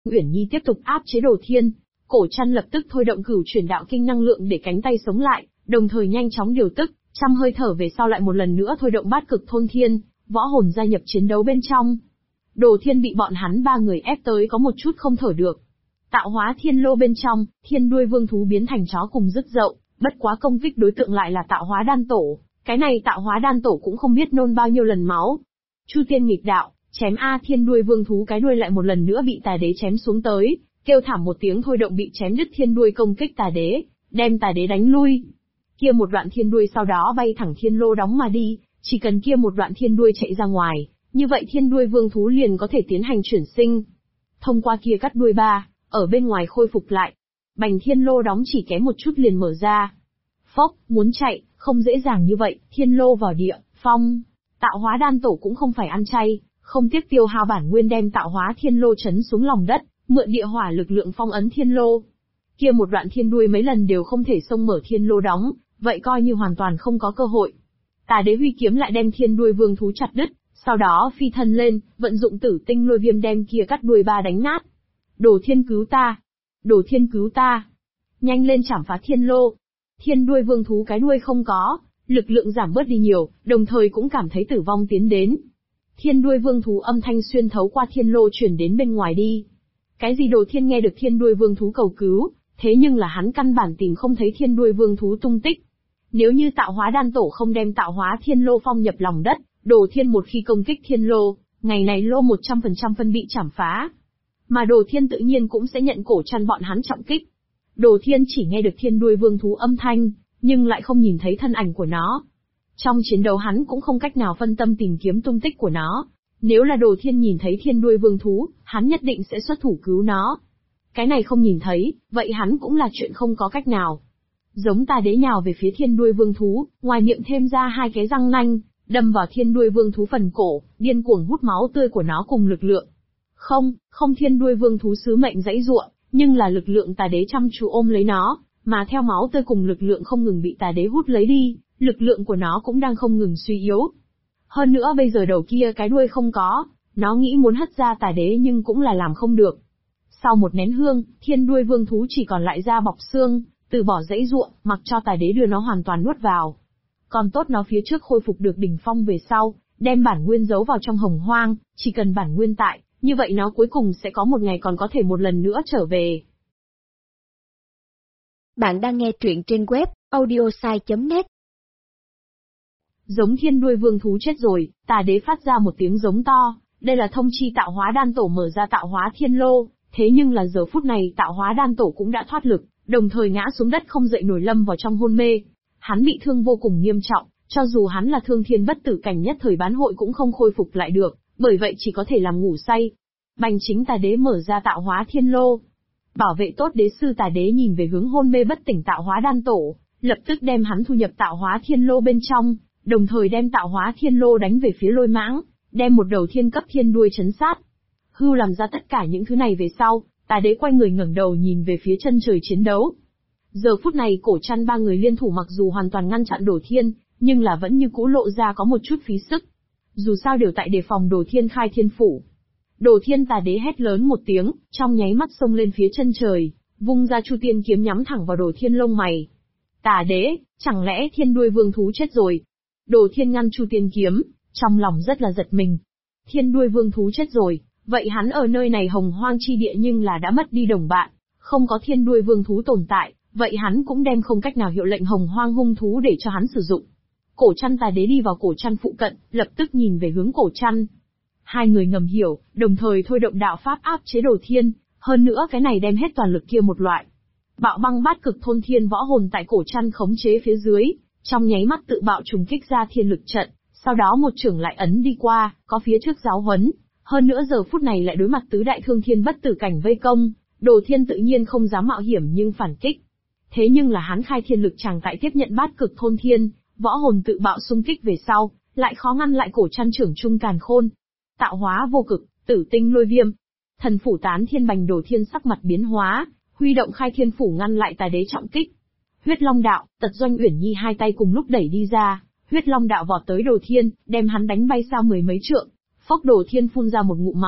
Uyển Nhi tiếp tục áp chế Đồ Thiên. Cổ Trăn lập tức thôi động Cửu Chuyển Đạo Kinh năng lượng để cánh tay sống lại, đồng thời nhanh chóng điều tức, trăm hơi thở về sau lại một lần nữa thôi động Bát Cực Thôn Thiên, võ hồn gia nhập chiến đấu bên trong. Đồ Thiên bị bọn hắn ba người ép tới có một chút không thở được. Tạo hóa thiên lô bên trong, thiên đuôi vương thú biến thành chó cùng rứt dậu, bất quá công kích đối tượng lại là tạo hóa đan tổ. Cái này tạo hóa đan tổ cũng không biết nôn bao nhiêu lần máu. Chu Tiên nghịch đạo, chém A, thiên đuôi vương thú cái đuôi lại một lần nữa bị tà đế chém xuống tới, kêu thảm một tiếng thôi động bị chém đứt thiên đuôi công kích tà đế, đem tà đế đánh lui. Kia một đoạn thiên đuôi sau đó bay thẳng thiên lô đóng mà đi, chỉ cần kia một đoạn thiên đuôi chạy ra ngoài, như vậy thiên đuôi vương thú liền có thể tiến hành chuyển sinh. Thông qua kia cắt đuôi ba, ở bên ngoài khôi phục lại. Bành thiên lô đóng chỉ kém một chút liền mở ra. Phốc, muốn chạy, không dễ dàng như vậy, thiên lô vào địa, phong. Tạo hóa đan tổ cũng không phải ăn chay, không tiếc tiêu hao bản nguyên đem tạo hóa thiên lô chấn xuống lòng đất, mượn địa hỏa lực lượng phong ấn thiên lô. Kia một đoạn thiên đuôi mấy lần đều không thể xông mở thiên lô đóng, vậy coi như hoàn toàn không có cơ hội. Tà đế huy kiếm lại đem thiên đuôi vương thú chặt đứt, sau đó phi thân lên, vận dụng tử tinh lôi viêm đem kia cắt đuôi ba đánh nát. Đồ Thiên cứu ta! Đồ Thiên cứu ta! Nhanh lên chảm phá thiên lô! Thiên đuôi vương thú cái đuôi không có, lực lượng giảm bớt đi nhiều, đồng thời cũng cảm thấy tử vong tiến đến. Thiên đuôi vương thú âm thanh xuyên thấu qua thiên lô chuyển đến bên ngoài đi. Cái gì Đồ Thiên nghe được thiên đuôi vương thú cầu cứu, thế nhưng là hắn căn bản tìm không thấy thiên đuôi vương thú tung tích. Nếu như tạo hóa đan tổ không đem tạo hóa thiên lô phong nhập lòng đất, Đồ Thiên một khi công kích thiên lô, ngày này lô 100% phân bị chảm phá. Mà Đồ Thiên tự nhiên cũng sẽ nhận Cổ Trăn bọn hắn trọng kích. Đồ Thiên chỉ nghe được thiên đuôi vương thú âm thanh, nhưng lại không nhìn thấy thân ảnh của nó. Trong chiến đấu hắn cũng không cách nào phân tâm tìm kiếm tung tích của nó. Nếu là Đồ Thiên nhìn thấy thiên đuôi vương thú, hắn nhất định sẽ xuất thủ cứu nó. Cái này không nhìn thấy, vậy hắn cũng là chuyện không có cách nào. Giống tà đế nhào về phía thiên đuôi vương thú, ngoài miệng thêm ra hai cái răng nanh, đâm vào thiên đuôi vương thú phần cổ, điên cuồng hút máu tươi của nó cùng lực lượng. Không thiên đuôi vương thú sứ mệnh dãy giụa, nhưng là lực lượng tà đế chăm chú ôm lấy nó, mà theo máu tươi cùng lực lượng không ngừng bị tà đế hút lấy đi, lực lượng của nó cũng đang không ngừng suy yếu. Hơn nữa bây giờ đầu kia cái đuôi không có, nó nghĩ muốn hất ra tà đế nhưng cũng là làm không được. Sau một nén hương, thiên đuôi vương thú chỉ còn lại da bọc xương, từ bỏ dãy giụa, mặc cho tà đế đưa nó hoàn toàn nuốt vào. Còn tốt nó phía trước khôi phục được đỉnh phong về sau, đem bản nguyên giấu vào trong hồng hoang, chỉ cần bản nguyên tại, như vậy nó cuối cùng sẽ có một ngày còn có thể một lần nữa trở về. Bạn đang nghe truyện trên web audiosai.net. Giống thiên đuôi vương thú chết rồi, tà đế phát ra một tiếng giống to, đây là thông chi tạo hóa đan tổ mở ra tạo hóa thiên lô, thế nhưng là giờ phút này tạo hóa đan tổ cũng đã thoát lực, đồng thời ngã xuống đất không dậy nổi lâm vào trong hôn mê. Hắn bị thương vô cùng nghiêm trọng, cho dù hắn là thương thiên bất tử cảnh nhất thời bán hội cũng không khôi phục lại được, bởi vậy chỉ có thể làm ngủ say. Bành chính tà đế mở ra tạo hóa thiên lô. Bảo vệ tốt đế sư tà đế nhìn về hướng hôn mê bất tỉnh tạo hóa đan tổ, lập tức đem hắn thu nhập tạo hóa thiên lô bên trong, đồng thời đem tạo hóa thiên lô đánh về phía Lôi Mãng, đem một đầu thiên cấp thiên đuôi chấn sát. Hưu làm ra tất cả những thứ này về sau, tà đế quay người ngẩng đầu nhìn về phía chân trời chiến đấu. Giờ phút này Cổ Trăn ba người liên thủ mặc dù hoàn toàn ngăn chặn Đồ Thiên, nhưng là vẫn như cũ lộ ra có một chút phí sức. Dù sao đều tại đề phòng Đồ Thiên khai thiên phủ. Đồ Thiên tà đế hét lớn một tiếng, trong nháy mắt xông lên phía chân trời, vung ra Chu Tiên kiếm nhắm thẳng vào Đồ Thiên lông mày. Tà đế, chẳng lẽ thiên đuôi vương thú chết rồi? Đồ Thiên ngăn Chu Tiên kiếm, trong lòng rất là giật mình. Thiên đuôi vương thú chết rồi, vậy hắn ở nơi này hồng hoang chi địa nhưng là đã mất đi đồng bạn, không có thiên đuôi vương thú tồn tại, vậy hắn cũng đem không cách nào hiệu lệnh hồng hoang hung thú để cho hắn sử dụng. Cổ Trăn tà đế đi vào Cổ Trăn phụ cận, lập tức nhìn về hướng Cổ Trăn. Hai người ngầm hiểu, đồng thời thôi động đạo pháp áp chế Đồ Thiên, hơn nữa cái này đem hết toàn lực kia một loại. Bạo băng bát cực thôn thiên võ hồn tại Cổ Trăn khống chế phía dưới, trong nháy mắt tự bạo trùng kích ra thiên lực trận, sau đó một chưởng lại ấn đi qua, có phía trước giáo huấn, hơn nữa giờ phút này lại đối mặt tứ đại thương thiên bất tử cảnh vây công, Đồ Thiên tự nhiên không dám mạo hiểm nhưng phản kích. Thế nhưng là hắn khai thiên lực chàng tại tiếp nhận bát cực thôn thiên, võ hồn tự bạo xung kích về sau, lại khó ngăn lại Cổ Trăn trưởng trung càn khôn. Tạo hóa vô cực, tử tinh lôi viêm. Thần phủ tán thiên bành Đồ Thiên sắc mặt biến hóa, huy động khai thiên phủ ngăn lại tà đế trọng kích. Huyết Long đạo, Tật Doanh Uyển Nhi hai tay cùng lúc đẩy đi ra, Huyết Long đạo vọt tới Đồ Thiên, đem hắn đánh bay xa mười mấy trượng. Phốc Đồ Thiên phun ra một ngụm máu,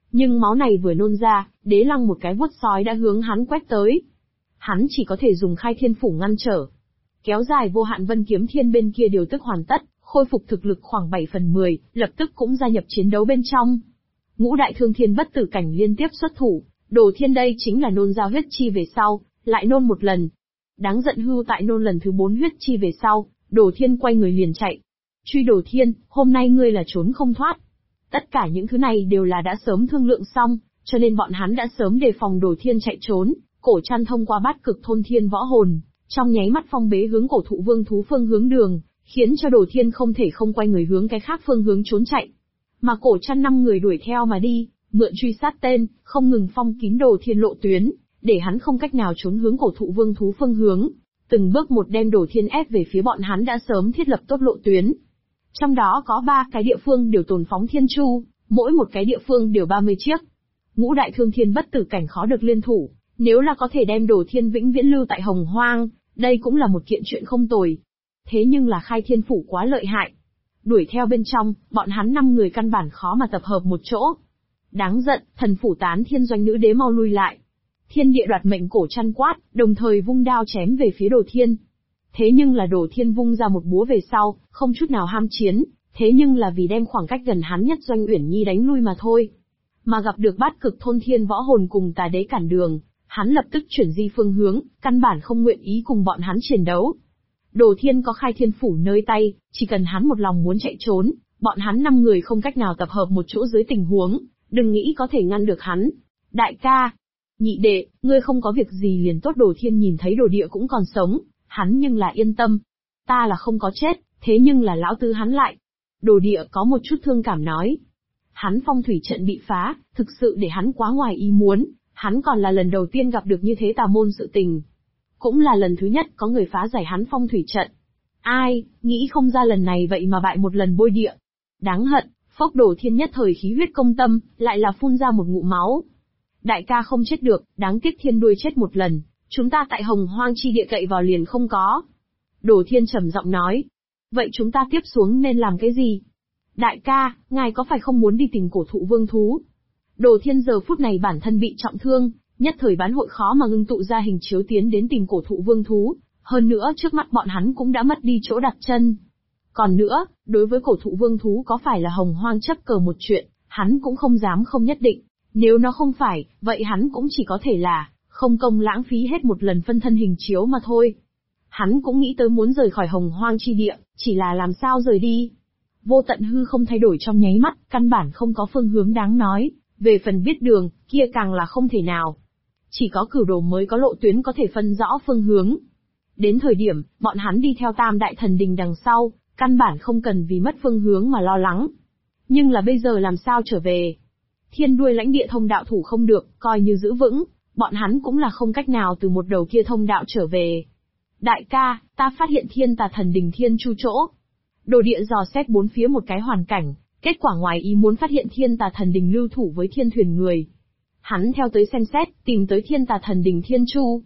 Nhưng máu này vừa nôn ra, Đế Lăng một cái vuốt sói đã hướng hắn quét tới. Hắn chỉ có thể dùng khai thiên phủ ngăn trở. Kéo dài vô hạn vân kiếm thiên bên kia điều tức hoàn tất, khôi phục thực lực khoảng 7/10, lập tức cũng gia nhập chiến đấu bên trong. Ngũ đại thương thiên bất tử cảnh liên tiếp xuất thủ, Đồ Thiên đây chính là nôn ra huyết chi về sau, lại nôn một lần. Đáng giận hưu tại nôn lần thứ 4 huyết chi về sau, Đồ Thiên quay người liền chạy. Truy Đồ Thiên, hôm nay ngươi là trốn không thoát. Tất cả những thứ này đều là đã sớm thương lượng xong, cho nên bọn hắn đã sớm đề phòng Đồ Thiên chạy trốn. Cổ Trăn thông qua bát cực thôn thiên võ hồn, trong nháy mắt phong bế hướng cổ thụ vương thú phương hướng đường, khiến cho Đồ Thiên không thể không quay người hướng cái khác phương hướng trốn chạy. Mà Cổ Trăn 5 người đuổi theo mà đi, mượn truy sát tên, không ngừng phong kín Đồ Thiên lộ tuyến, để hắn không cách nào trốn hướng cổ thụ vương thú phương hướng. Từng bước một đem Đồ Thiên ép về phía bọn hắn đã sớm thiết lập tốt lộ tuyến. Trong đó có 3 cái địa phương đều tồn phóng thiên chu, mỗi một cái địa phương đều 30 chiếc. Ngũ đại thương thiên bất tử cảnh khó được liên thủ, nếu là có thể đem Đồ Thiên vĩnh viễn lưu tại Hồng Hoang, đây cũng là một kiện chuyện không tồi. Thế nhưng là khai thiên phủ quá lợi hại. Đuổi theo bên trong, bọn hắn 5 người căn bản khó mà tập hợp một chỗ. Đáng giận, thần phủ tán thiên doanh nữ đế mau lui lại. Thiên địa đoạt mệnh Cổ Trăn quát, đồng thời vung đao chém về phía Đồ Thiên. Thế nhưng là Đồ Thiên vung ra một búa về sau, không chút nào ham chiến, thế nhưng là vì đem khoảng cách gần hắn nhất Doanh Uyển Nhi đánh lui mà thôi. Mà gặp được bát cực thôn thiên võ hồn cùng tà đế cản đường, hắn lập tức chuyển di phương hướng, căn bản không nguyện ý cùng bọn hắn chiến đấu. Đồ Thiên có khai thiên phủ nơi tay, chỉ cần hắn một lòng muốn chạy trốn, bọn hắn 5 người không cách nào tập hợp một chỗ dưới tình huống, đừng nghĩ có thể ngăn được hắn. Đại ca, nhị đệ, ngươi không có việc gì liền tốt. Đồ Thiên nhìn thấy Đồ Địa cũng còn sống, hắn nhưng là yên tâm. Ta là không có chết, thế nhưng là lão tứ hắn lại. Đồ Địa có một chút thương cảm nói. Hắn phong thủy trận bị phá, thực sự để hắn quá ngoài ý muốn, hắn còn là lần đầu tiên gặp được như thế tà môn sự tình. Cũng là lần thứ nhất có người phá giải hắn phong thủy trận. Ai, nghĩ không ra lần này vậy mà bại một lần bôi địa. Đáng hận, phốc. Đồ Thiên nhất thời khí huyết công tâm, lại là phun ra một ngụm máu. Đại ca không chết được, đáng tiếc thiên đuôi chết một lần, chúng ta tại Hồng Hoang chi địa cậy vào liền không có. Đồ Thiên trầm giọng nói. Vậy chúng ta tiếp xuống nên làm cái gì? Đại ca, ngài có phải không muốn đi tìm cổ thụ vương thú? Đồ Thiên giờ phút này bản thân bị trọng thương, nhất thời bán hội khó mà ngưng tụ ra hình chiếu tiến đến tìm cổ thụ vương thú, hơn nữa trước mắt bọn hắn cũng đã mất đi chỗ đặt chân. Còn nữa, đối với cổ thụ vương thú có phải là Hồng Hoang chấp cờ một chuyện, hắn cũng không dám không nhất định. Nếu nó không phải, vậy hắn cũng chỉ có thể là, không công lãng phí hết một lần phân thân hình chiếu mà thôi. Hắn cũng nghĩ tới muốn rời khỏi Hồng Hoang chi địa, chỉ là làm sao rời đi. Vô tận hư không thay đổi trong nháy mắt, căn bản không có phương hướng đáng nói, về phần biết đường, kia càng là không thể nào. Chỉ có Cửu Đồ mới có lộ tuyến có thể phân rõ phương hướng. Đến thời điểm, bọn hắn đi theo Tam Đại Thần Đình đằng sau, căn bản không cần vì mất phương hướng mà lo lắng. Nhưng là bây giờ làm sao trở về? Thiên đuôi lãnh địa thông đạo thủ không được, coi như giữ vững, bọn hắn cũng là không cách nào từ một đầu kia thông đạo trở về. Đại ca, ta phát hiện Thiên Tà Thần Đình Thiên Chu chỗ. Đồ Địa dò xét bốn phía một cái hoàn cảnh, kết quả ngoài ý muốn phát hiện Thiên Tà Thần Đình lưu thủ với Thiên Thuyền người. Hắn theo tới xem xét, tìm tới Thiên Tà Thần Đình Thiên Chu.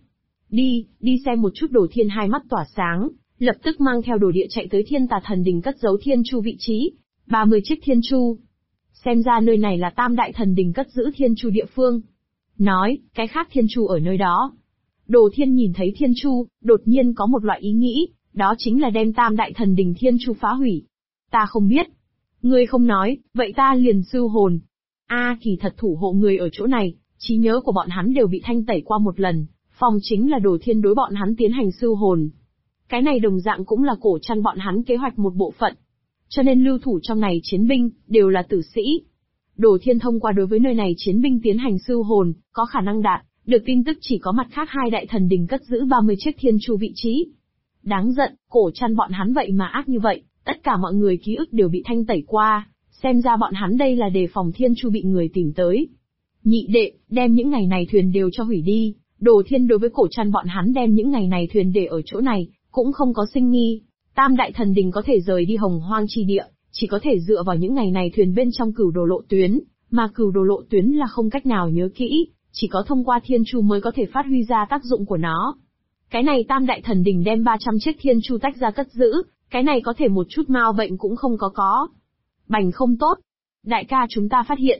Đi xem một chút. Đồ Thiên hai mắt tỏa sáng, lập tức mang theo Đồ Địa chạy tới Thiên Tà Thần Đình cất giấu Thiên Chu vị trí. 30 chiếc Thiên Chu. Xem ra nơi này là Tam Đại Thần Đình cất giữ Thiên Chu địa phương. Nói, cái khác Thiên Chu ở nơi đó. Đồ Thiên nhìn thấy Thiên Chu, đột nhiên có một loại ý nghĩ, đó chính là đem Tam Đại Thần Đình Thiên Chu phá hủy. Ta không biết. Ngươi không nói, vậy ta liền sưu hồn. Kỳ thật thủ hộ người ở chỗ này, trí nhớ của bọn hắn đều bị thanh tẩy qua một lần, phòng chính là Đồ Thiên đối bọn hắn tiến hành sưu hồn. Cái này đồng dạng cũng là Cổ Trăn bọn hắn kế hoạch một bộ phận. Cho nên lưu thủ trong này chiến binh, đều là tử sĩ. Đồ Thiên thông qua đối với nơi này chiến binh tiến hành sưu hồn, có khả năng đạt được tin tức chỉ có mặt khác hai đại thần đình cất giữ 30 chiếc Thiên Chu vị trí. Đáng giận, Cổ Trăn bọn hắn vậy mà ác như vậy, tất cả mọi người ký ức đều bị thanh tẩy qua, xem ra bọn hắn đây là đề phòng Thiên Chu bị người tìm tới. Nhị đệ, đem những ngày này thuyền đều cho hủy đi. Đồ Thiên đối với Cổ Trăn bọn hắn đem những ngày này thuyền để ở chỗ này, cũng không có sinh nghi. Tam Đại Thần Đình có thể rời đi Hồng Hoang chi địa, chỉ có thể dựa vào những ngày này thuyền bên trong Cửu Đồ lộ tuyến, mà Cửu Đồ lộ tuyến là không cách nào nhớ kỹ, chỉ có thông qua Thiên Chu mới có thể phát huy ra tác dụng của nó. Cái này Tam Đại Thần Đình đem 300 chiếc Thiên Chu tách ra cất giữ, cái này có thể một chút mau bệnh cũng không có. Bành không tốt. Đại ca chúng ta phát hiện.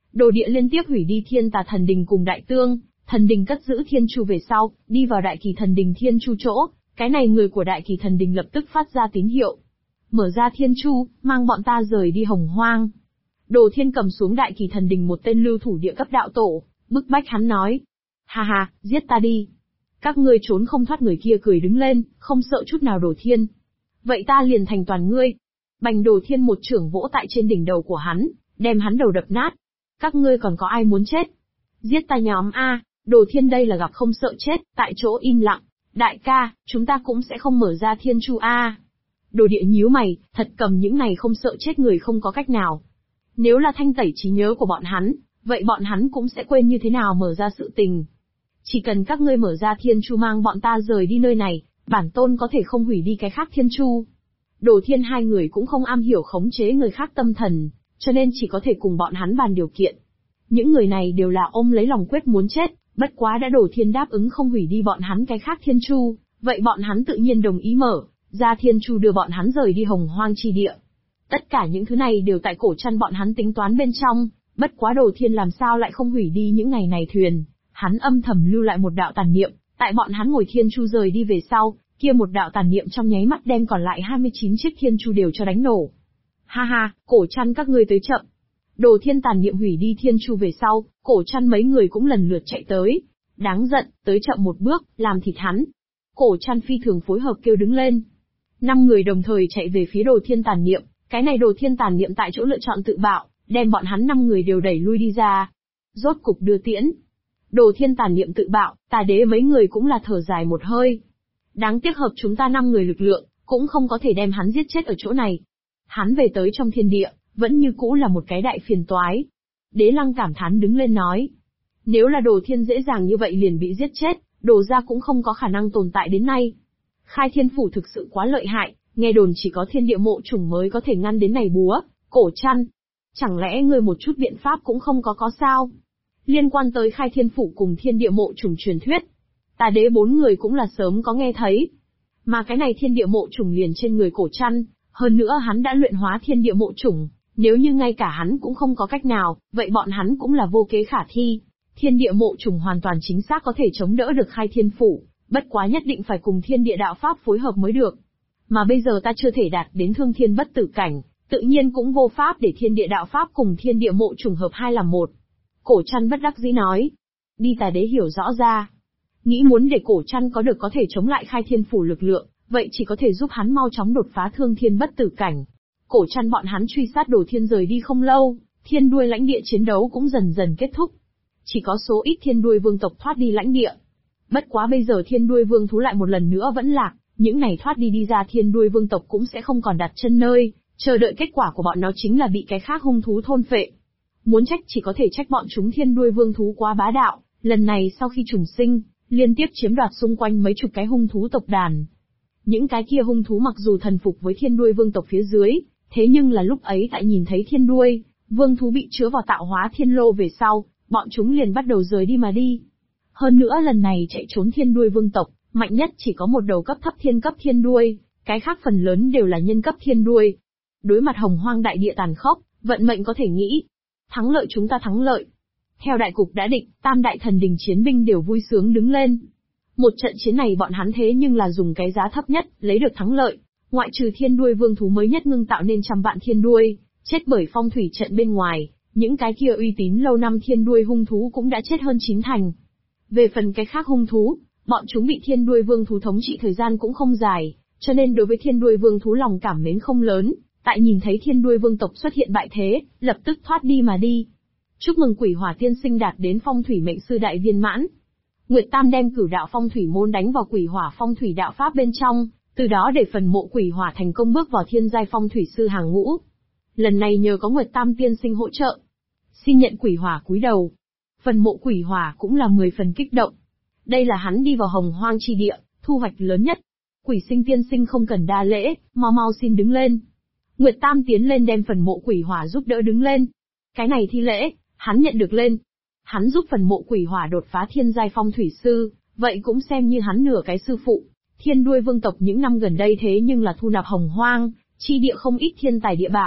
Đồ địa liên tiếp hủy đi Thiên Tà Thần Đình cùng Đại Tương, Thần Đình cất giữ Thiên Chu về sau, đi vào Đại Kỳ Thần Đình Thiên Chu chỗ, cái này người của Đại Kỳ Thần Đình lập tức phát ra tín hiệu. Mở ra Thiên Chu, mang bọn ta rời đi Hồng Hoang. Đồ Thiên cầm xuống Đại Kỳ Thần Đình một tên lưu thủ địa cấp đạo tổ, bức bách hắn nói. Ha ha, giết ta đi. Các ngươi trốn không thoát. Người kia cười đứng lên, không sợ chút nào Đồ Thiên. Vậy ta liền thành toàn ngươi. Bành Đồ Thiên một chưởng vỗ tại trên đỉnh đầu của hắn, đem hắn đầu đập nát. Các ngươi còn có ai muốn chết? Giết ta nhóm A. Đồ Thiên đây là gặp không sợ chết, tại chỗ im lặng. Đại ca, chúng ta cũng sẽ không mở ra Thiên Chu A. Đồ địa nhíu mày, thật cầm những này không sợ chết người không có cách nào. Nếu là thanh tẩy trí nhớ của bọn hắn, vậy bọn hắn cũng sẽ quên như thế nào mở ra sự tình. Chỉ cần các ngươi mở ra Thiên Chu mang bọn ta rời đi nơi này, bản tôn có thể không hủy đi cái khác Thiên Chu. Đồ Thiên hai người cũng không am hiểu khống chế người khác tâm thần, cho nên chỉ có thể cùng bọn hắn bàn điều kiện. Những người này đều là ôm lấy lòng quyết muốn chết, bất quá đã Đồ Thiên đáp ứng không hủy đi bọn hắn cái khác Thiên Chu, vậy bọn hắn tự nhiên đồng ý mở ra Thiên Chu đưa bọn hắn rời đi Hồng Hoang chi địa. Tất cả những thứ này đều tại cổ chăn bọn hắn tính toán bên trong, bất quá Đồ Thiên làm sao lại không hủy đi những ngày này thuyền, hắn âm thầm lưu lại một đạo tàn niệm, tại bọn hắn ngồi Thiên Chu rời đi về sau, kia một đạo tàn niệm trong nháy mắt đem còn lại 29 chiếc Thiên Chu đều cho đánh nổ. Ha ha, cổ chăn các ngươi tới chậm. Đồ Thiên tàn niệm hủy đi Thiên Chu về sau, cổ chăn mấy người cũng lần lượt chạy tới. Đáng giận, tới chậm một bước, làm thịt hắn. Cổ chăn phi thường phối hợp kêu đứng lên. 5 người đồng thời chạy về phía Đồ Thiên tàn niệm, cái này Đồ Thiên tàn niệm tại chỗ lựa chọn tự bạo, đem bọn hắn 5 người đều đẩy lui đi ra. Rốt cục đưa tiễn. Đồ Thiên tàn niệm tự bạo, Tà Đế mấy người cũng là thở dài một hơi. Đáng tiếc hợp chúng ta 5 người lực lượng, cũng không có thể đem hắn giết chết ở chỗ này. Hắn về tới trong thiên địa, vẫn như cũ là một cái đại phiền toái. Đế Lăng cảm thán đứng lên nói. Nếu là Đồ Thiên dễ dàng như vậy liền bị giết chết, Đồ gia cũng không có khả năng tồn tại đến nay. Khai Thiên Phủ thực sự quá lợi hại, nghe đồn chỉ có thiên địa mộ chủng mới có thể ngăn đến này búa, cổ chăn. Chẳng lẽ ngươi một chút biện pháp cũng không có sao? Liên quan tới Khai Thiên Phủ cùng thiên địa mộ chủng truyền thuyết, Tà Đế 4 người cũng là sớm có nghe thấy. Mà cái này thiên địa mộ chủng liền trên người cổ chăn, hơn nữa hắn đã luyện hóa thiên địa mộ chủng, nếu như ngay cả hắn cũng không có cách nào, vậy bọn hắn cũng là vô kế khả thi. Thiên địa mộ chủng hoàn toàn chính xác có thể chống đỡ được Khai Thiên Phủ, bất quá nhất định phải cùng thiên địa đạo pháp phối hợp mới được. Mà bây giờ ta chưa thể đạt đến thương thiên bất tử cảnh, tự nhiên cũng vô pháp để thiên địa đạo pháp cùng thiên địa mộ chủng hợp hai làm một. Cổ chăn bất đắc dĩ nói. Đi. Tà Đế hiểu rõ ra. Nghĩ muốn để cổ chăn có thể chống lại Khai Thiên Phủ lực lượng, vậy chỉ có thể giúp hắn mau chóng đột phá thương thiên bất tử cảnh. Cổ chăn bọn hắn truy sát Đồ Thiên rời đi không lâu, thiên đuôi lãnh địa chiến đấu cũng dần dần kết thúc. Chỉ có số ít thiên đuôi vương tộc thoát đi lãnh địa. Bất quá bây giờ thiên đuôi vương thú lại một lần nữa vẫn lạc, những này thoát đi ra thiên đuôi vương tộc cũng sẽ không còn đặt chân nơi, chờ đợi kết quả của bọn nó chính là bị cái khác hung thú thôn phệ. Muốn trách chỉ có thể trách bọn chúng thiên đuôi vương thú quá bá đạo, lần này sau khi trùng sinh, liên tiếp chiếm đoạt xung quanh mấy chục cái hung thú tộc đàn. Những cái kia hung thú mặc dù thần phục với thiên đuôi vương tộc phía dưới, thế nhưng là lúc ấy tại nhìn thấy thiên đuôi vương thú bị chứa vào tạo hóa thiên lô về sau, bọn chúng liền bắt đầu rời đi mà đi. Hơn nữa lần này chạy trốn thiên đuôi vương tộc, mạnh nhất chỉ có một đầu cấp thiên đuôi, cái khác phần lớn đều là nhân cấp thiên đuôi. Đối mặt hồng hoang đại địa tàn khốc, vận mệnh có thể nghĩ. Thắng lợi chúng ta thắng lợi. Theo đại cục đã định, tam đại thần đình chiến binh đều vui sướng đứng lên. Một trận chiến này bọn hắn thế nhưng là dùng cái giá thấp nhất, lấy được thắng lợi. Ngoại trừ thiên đuôi vương thú mới nhất ngưng tạo nên trăm vạn thiên đuôi, chết bởi phong thủy trận bên ngoài, những cái kia uy tín lâu năm thiên đuôi hung thú cũng đã chết hơn 9 thành. Về phần cái khác hung thú, bọn chúng bị thiên đuôi vương thú thống trị thời gian cũng không dài, cho nên đối với thiên đuôi vương thú lòng cảm mến không lớn, tại nhìn thấy thiên đuôi vương tộc xuất hiện bại thế, lập tức thoát đi mà đi. Chúc mừng Quỷ Hỏa tiên sinh đạt đến phong thủy mệnh sư đại viên mãn. Nguyệt Tam đem cửu đạo phong thủy môn đánh vào Quỷ Hỏa phong thủy đạo pháp bên trong, từ đó để phần mộ Quỷ Hỏa thành công bước vào thiên giai phong thủy sư hàng ngũ. Lần này nhờ có Nguyệt Tam tiên sinh hỗ trợ, xin nhận Quỷ Hỏa cúi đầu. Phần mộ Quỷ Hỏa cũng là 10 phần kích động. Đây là hắn đi vào hồng hoang chi địa, thu hoạch lớn nhất. Quỷ Sinh tiên sinh không cần đa lễ, mau mau xin đứng lên. Nguyệt Tam tiến lên đem phần mộ Quỷ Hỏa giúp đỡ đứng lên. Cái này thi lễ, hắn nhận được lên. Hắn giúp phần mộ Quỷ Hỏa đột phá thiên giai phong thủy sư, vậy cũng xem như hắn nửa cái sư phụ. Thiên đuôi vương tộc những năm gần đây thế nhưng là thu nạp hồng hoang chi địa không ít thiên tài địa bảo,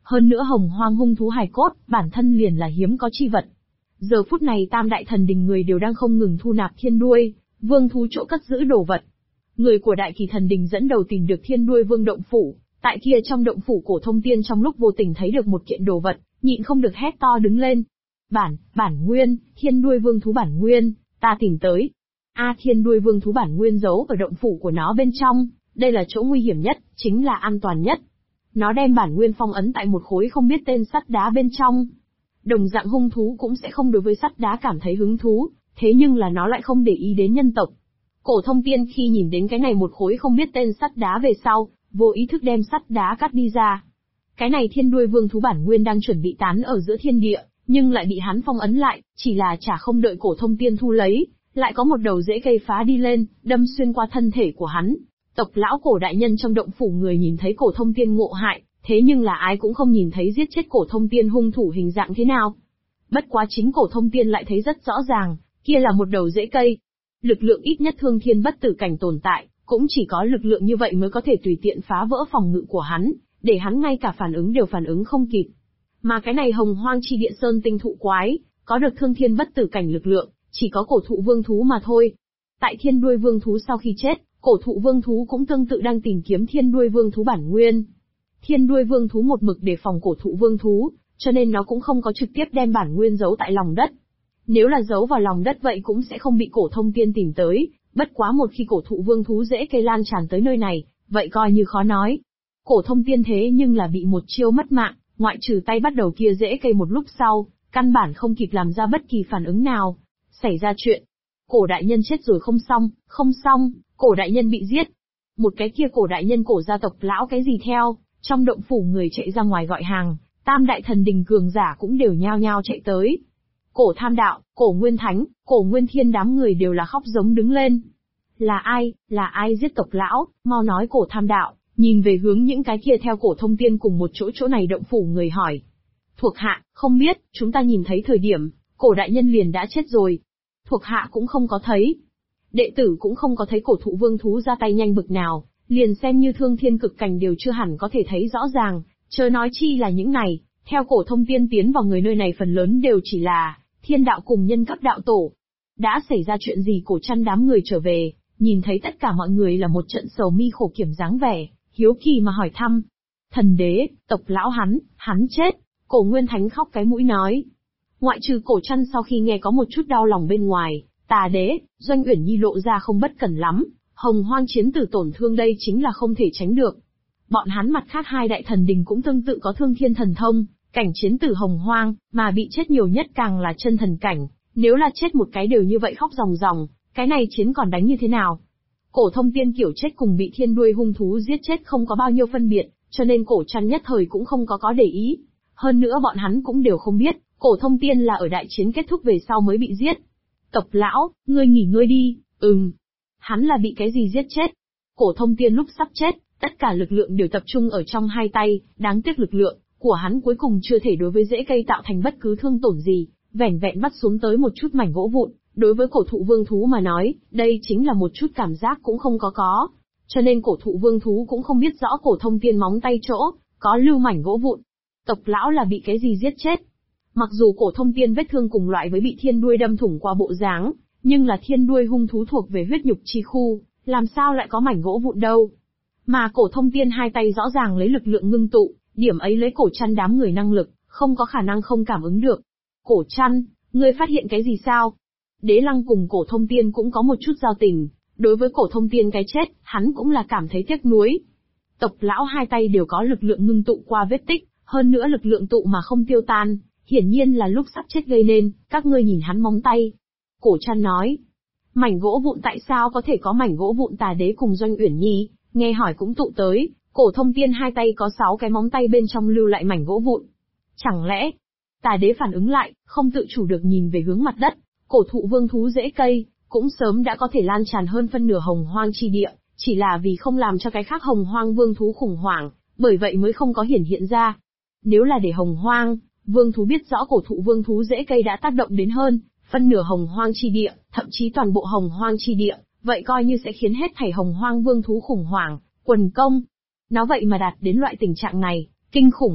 Hơn nữa hồng hoang hung thú hài cốt, bản thân liền là hiếm có chi vật. Giờ phút này tam đại thần đình người đều đang không ngừng thu nạp thiên đuôi, vương thú chỗ cất giữ đồ vật. Người của đại kỳ thần đình dẫn đầu tìm được thiên đuôi vương động phủ, tại kia trong động phủ Cổ Thông Tiên trong lúc vô tình thấy được một kiện đồ vật, nhịn không được hét to đứng lên. Bản nguyên, thiên đuôi vương thú bản nguyên, ta tìm tới. Thiên đuôi vương thú bản nguyên giấu ở động phủ của nó bên trong, đây là chỗ nguy hiểm nhất, chính là an toàn nhất. Nó đem bản nguyên phong ấn tại một khối không biết tên sắt đá bên trong. Đồng dạng hung thú cũng sẽ không đối với sắt đá cảm thấy hứng thú, thế nhưng là nó lại không để ý đến nhân tộc. Cổ Thông Tiên khi nhìn đến cái này một khối không biết tên sắt đá về sau, vô ý thức đem sắt đá cắt đi ra. Cái này thiên đuôi vương thú bản nguyên đang chuẩn bị tán ở giữa thiên địa, nhưng lại bị hắn phong ấn lại, chỉ là chả không đợi Cổ Thông Tiên thu lấy, lại có một đầu rễ cây phá đi lên, đâm xuyên qua thân thể của hắn. Tộc lão Cổ đại nhân trong động phủ người nhìn thấy Cổ Thông Tiên ngộ hại, thế nhưng là ai cũng không nhìn thấy giết chết Cổ Thông Tiên hung thủ hình dạng thế nào. Bất quá chính Cổ Thông Tiên lại thấy rất rõ ràng, kia là một đầu rễ cây. Lực lượng ít nhất thương thiên bất tử cảnh tồn tại, cũng chỉ có lực lượng như vậy mới có thể tùy tiện phá vỡ phòng ngự của hắn, để hắn ngay cả phản ứng đều phản ứng không kịp. Mà cái này hồng hoang chi địa sơn tinh thụ quái, có được thương thiên bất tử cảnh lực lượng, chỉ có cổ thụ vương thú mà thôi. Tại thiên đuôi vương thú sau khi chết, cổ thụ vương thú cũng tương tự đang tìm kiếm thiên đuôi vương thú bản nguyên. Thiên đuôi vương thú một mực đề phòng cổ thụ vương thú, cho nên nó cũng không có trực tiếp đem bản nguyên giấu tại lòng đất. Nếu là giấu vào lòng đất vậy cũng sẽ không bị Cổ Thông Tiên tìm tới, bất quá một khi cổ thụ vương thú dễ cây lan tràn tới nơi này, vậy coi như khó nói. Cổ Thông Tiên thế nhưng là bị một chiêu mất mạng, ngoại trừ tay bắt đầu kia dễ cây một lúc sau, căn bản không kịp làm ra bất kỳ phản ứng nào. Xảy ra chuyện. Cổ đại nhân chết rồi không xong, cổ đại nhân bị giết. Một cái kia cổ đại nhân cổ gia tộc lão cái gì theo, trong động phủ người chạy ra ngoài gọi hàng, tam đại thần đình cường giả cũng đều nhao nhao chạy tới. Cổ Tham Đạo, Cổ Nguyên Thánh, Cổ Nguyên Thiên đám người đều là khóc giống đứng lên. Là ai giết tộc lão, mau nói. Cổ Tham Đạo, nhìn về hướng những cái kia theo Cổ Thông Tiên cùng một chỗ này động phủ người hỏi. Thuộc hạ, không biết, chúng ta nhìn thấy thời điểm, cổ đại nhân liền đã chết rồi. Thuộc hạ cũng không có thấy. Đệ tử cũng không có thấy cổ thụ vương thú ra tay nhanh bực nào, liền xem như thương thiên cực cảnh đều chưa hẳn có thể thấy rõ ràng, chớ nói chi là những này, theo Cổ Thông Tiên tiến vào người nơi này phần lớn đều chỉ là thiên đạo cùng nhân cấp đạo tổ. Đã xảy ra chuyện gì? Cổ Chăn đám người trở về, nhìn thấy tất cả mọi người là một trận sầu mi khổ kiểm dáng vẻ, hiếu kỳ mà hỏi thăm. Thần đế, tộc lão hắn chết. Cổ Nguyên Thánh khóc cái mũi nói. Ngoại trừ Cổ Chăn sau khi nghe có một chút đau lòng bên ngoài, Tà Đế, Doanh Uyển Nhi lộ ra không bất cẩn lắm, hồng hoang chiến tử tổn thương đây chính là không thể tránh được. Bọn hắn mặt khác hai đại thần đình cũng tương tự có thương thiên thần thông, cảnh chiến tử hồng hoang, mà bị chết nhiều nhất càng là chân thần cảnh, nếu là chết một cái đều như vậy khóc ròng ròng, cái này chiến còn đánh như thế nào? Cổ Thông Tiên kiểu chết cùng bị thiên đuôi hung thú giết chết không có bao nhiêu phân biệt, cho nên Cổ Chăn nhất thời cũng không có để ý. Hơn nữa bọn hắn cũng đều không biết, Cổ Thông Tiên là ở đại chiến kết thúc về sau mới bị giết. Tộc lão, ngươi nghỉ ngơi đi. Hắn là bị cái gì giết chết? Cổ Thông Tiên lúc sắp chết, tất cả lực lượng đều tập trung ở trong hai tay, đáng tiếc lực lượng của hắn cuối cùng chưa thể đối với rễ cây tạo thành bất cứ thương tổn gì, vẻn vẹn bắt xuống tới một chút mảnh gỗ vụn, đối với cổ thụ vương thú mà nói, đây chính là một chút cảm giác cũng không có. Cho nên cổ thụ vương thú cũng không biết rõ Cổ Thông Tiên móng tay chỗ, có lưu mảnh gỗ vụn. Tộc lão là bị cái gì giết chết? Mặc dù Cổ Thông Tiên vết thương cùng loại với bị thiên đuôi đâm thủng qua bộ dáng, nhưng là thiên đuôi hung thú thuộc về huyết nhục chi khu, làm sao lại có mảnh gỗ vụn đâu? Mà Cổ Thông Tiên hai tay rõ ràng lấy lực lượng ngưng tụ, điểm ấy lấy Cổ Chăn đám người năng lực, không có khả năng không cảm ứng được. Cổ Chăn, ngươi phát hiện cái gì sao? Đế Lăng cùng Cổ Thông Tiên cũng có một chút giao tình, đối với Cổ Thông Tiên cái chết, hắn cũng là cảm thấy tiếc nuối. Tộc lão hai tay đều có lực lượng ngưng tụ qua vết tích, hơn nữa lực lượng tụ mà không tiêu tan, hiển nhiên là lúc sắp chết gây nên, các ngươi nhìn hắn móng tay. Cổ Chăn nói, mảnh gỗ vụn tại sao có thể có mảnh gỗ vụn? Tà Đế cùng Doanh Uyển Nhi, nghe hỏi cũng tụ tới, Cổ Thông Tiên hai tay có 6 cái móng tay bên trong lưu lại mảnh gỗ vụn. Chẳng lẽ? Tà Đế phản ứng lại, không tự chủ được nhìn về hướng mặt đất, cổ thụ vương thú rễ cây, cũng sớm đã có thể lan tràn hơn phân nửa hồng hoang chi địa, chỉ là vì không làm cho cái khác hồng hoang vương thú khủng hoảng, bởi vậy mới không có hiện ra. Nếu là để hồng hoang vương thú biết rõ cổ thụ vương thú rễ cây đã tác động đến hơn phân nửa hồng hoang chi địa, thậm chí toàn bộ hồng hoang chi địa, vậy coi như sẽ khiến hết thảy hồng hoang vương thú khủng hoảng, quần công. Nó vậy mà đạt đến loại tình trạng này, kinh khủng.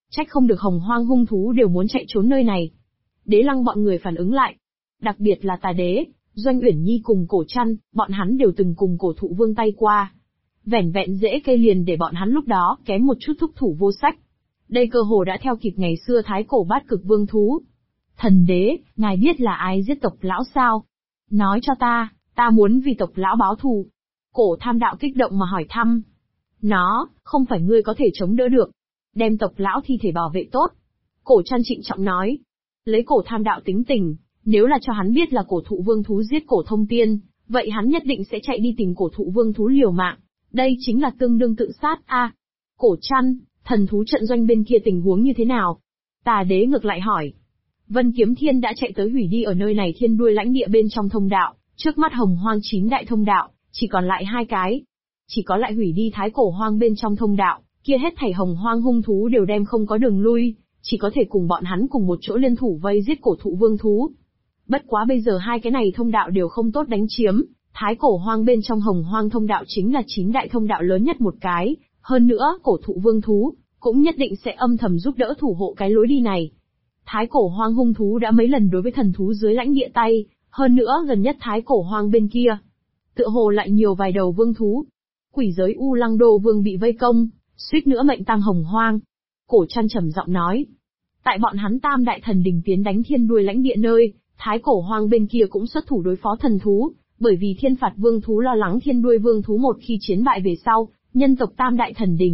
Trách không được hồng hoang hung thú đều muốn chạy trốn nơi này. Đế Lăng bọn người phản ứng lại. Đặc biệt là Tà Đế, Doanh Uyển Nhi cùng Cổ Trăn, bọn hắn đều từng cùng Cổ Thụ Vương tay qua. Vẻn vẹn dễ cây liền để bọn hắn lúc đó kém một chút thúc thủ vô sách. Đây cơ hồ đã theo kịp ngày xưa thái cổ bát cực vương thú. Thần đế, ngài biết là ai giết tộc lão sao? Nói cho ta muốn vì tộc lão báo thù. Cổ Tham Đạo kích động mà hỏi thăm. Nó, không phải ngươi có thể chống đỡ được. Đem tộc lão thi thể bảo vệ tốt. Cổ Trăn trịnh trọng nói. Lấy Cổ Tham Đạo tính tình, nếu là cho hắn biết là Cổ Thụ Vương thú giết Cổ Thông Tiên, vậy hắn nhất định sẽ chạy đi tìm Cổ Thụ Vương thú liều mạng. Đây chính là tương đương tự sát a. Cổ Trăn, thần thú trận doanh bên kia tình huống như thế nào? Tà Đế ngược lại hỏi. Vân Kiếm Thiên đã chạy tới hủy đi ở nơi này thiên đuôi lãnh địa bên trong thông đạo, trước mắt hồng hoang 9 đại thông đạo, chỉ còn lại 2 cái. Chỉ có lại hủy đi thái cổ hoang bên trong thông đạo, kia hết thảy hồng hoang hung thú đều đem không có đường lui, chỉ có thể cùng bọn hắn cùng một chỗ liên thủ vây giết Cổ Thụ Vương thú. Bất quá bây giờ 2 cái này thông đạo đều không tốt đánh chiếm, thái cổ hoang bên trong hồng hoang thông đạo chính là 9 đại thông đạo lớn nhất một cái, hơn nữa Cổ Thụ Vương thú cũng nhất định sẽ âm thầm giúp đỡ thủ hộ cái lối đi này. Thái cổ hoang hung thú đã mấy lần đối với thần thú dưới lãnh địa tay, hơn nữa gần nhất thái cổ hoang bên kia, tựa hồ lại nhiều vài đầu vương thú. Quỷ giới U Lăng Đô Vương bị vây công, suýt nữa mệnh tang hồng hoang. Cổ Trăn trầm giọng nói. Tại bọn hắn tam đại thần đình tiến đánh thiên đuôi lãnh địa nơi, thái cổ hoang bên kia cũng xuất thủ đối phó thần thú, bởi vì thiên phạt vương thú lo lắng thiên đuôi vương thú một khi chiến bại về sau, nhân tộc tam đại thần đình